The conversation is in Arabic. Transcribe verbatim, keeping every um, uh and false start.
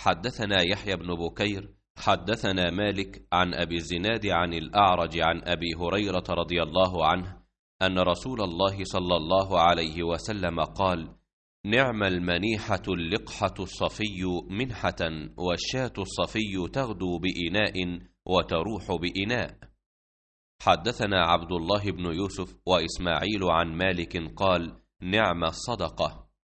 حدثنا يحيى بن بكير حدثنا مالك عن أبي الزناد عن الأعرج عن أبي هريرة رضي الله عنه أن رسول الله صلى الله عليه وسلم قال: نعم المنيحة اللقحة الصفي منحة، والشاة الصفي تغدو بإناء وتروح بإناء. حدثنا عبد الله بن يوسف وإسماعيل عن مالك قال: نعم الصدقة.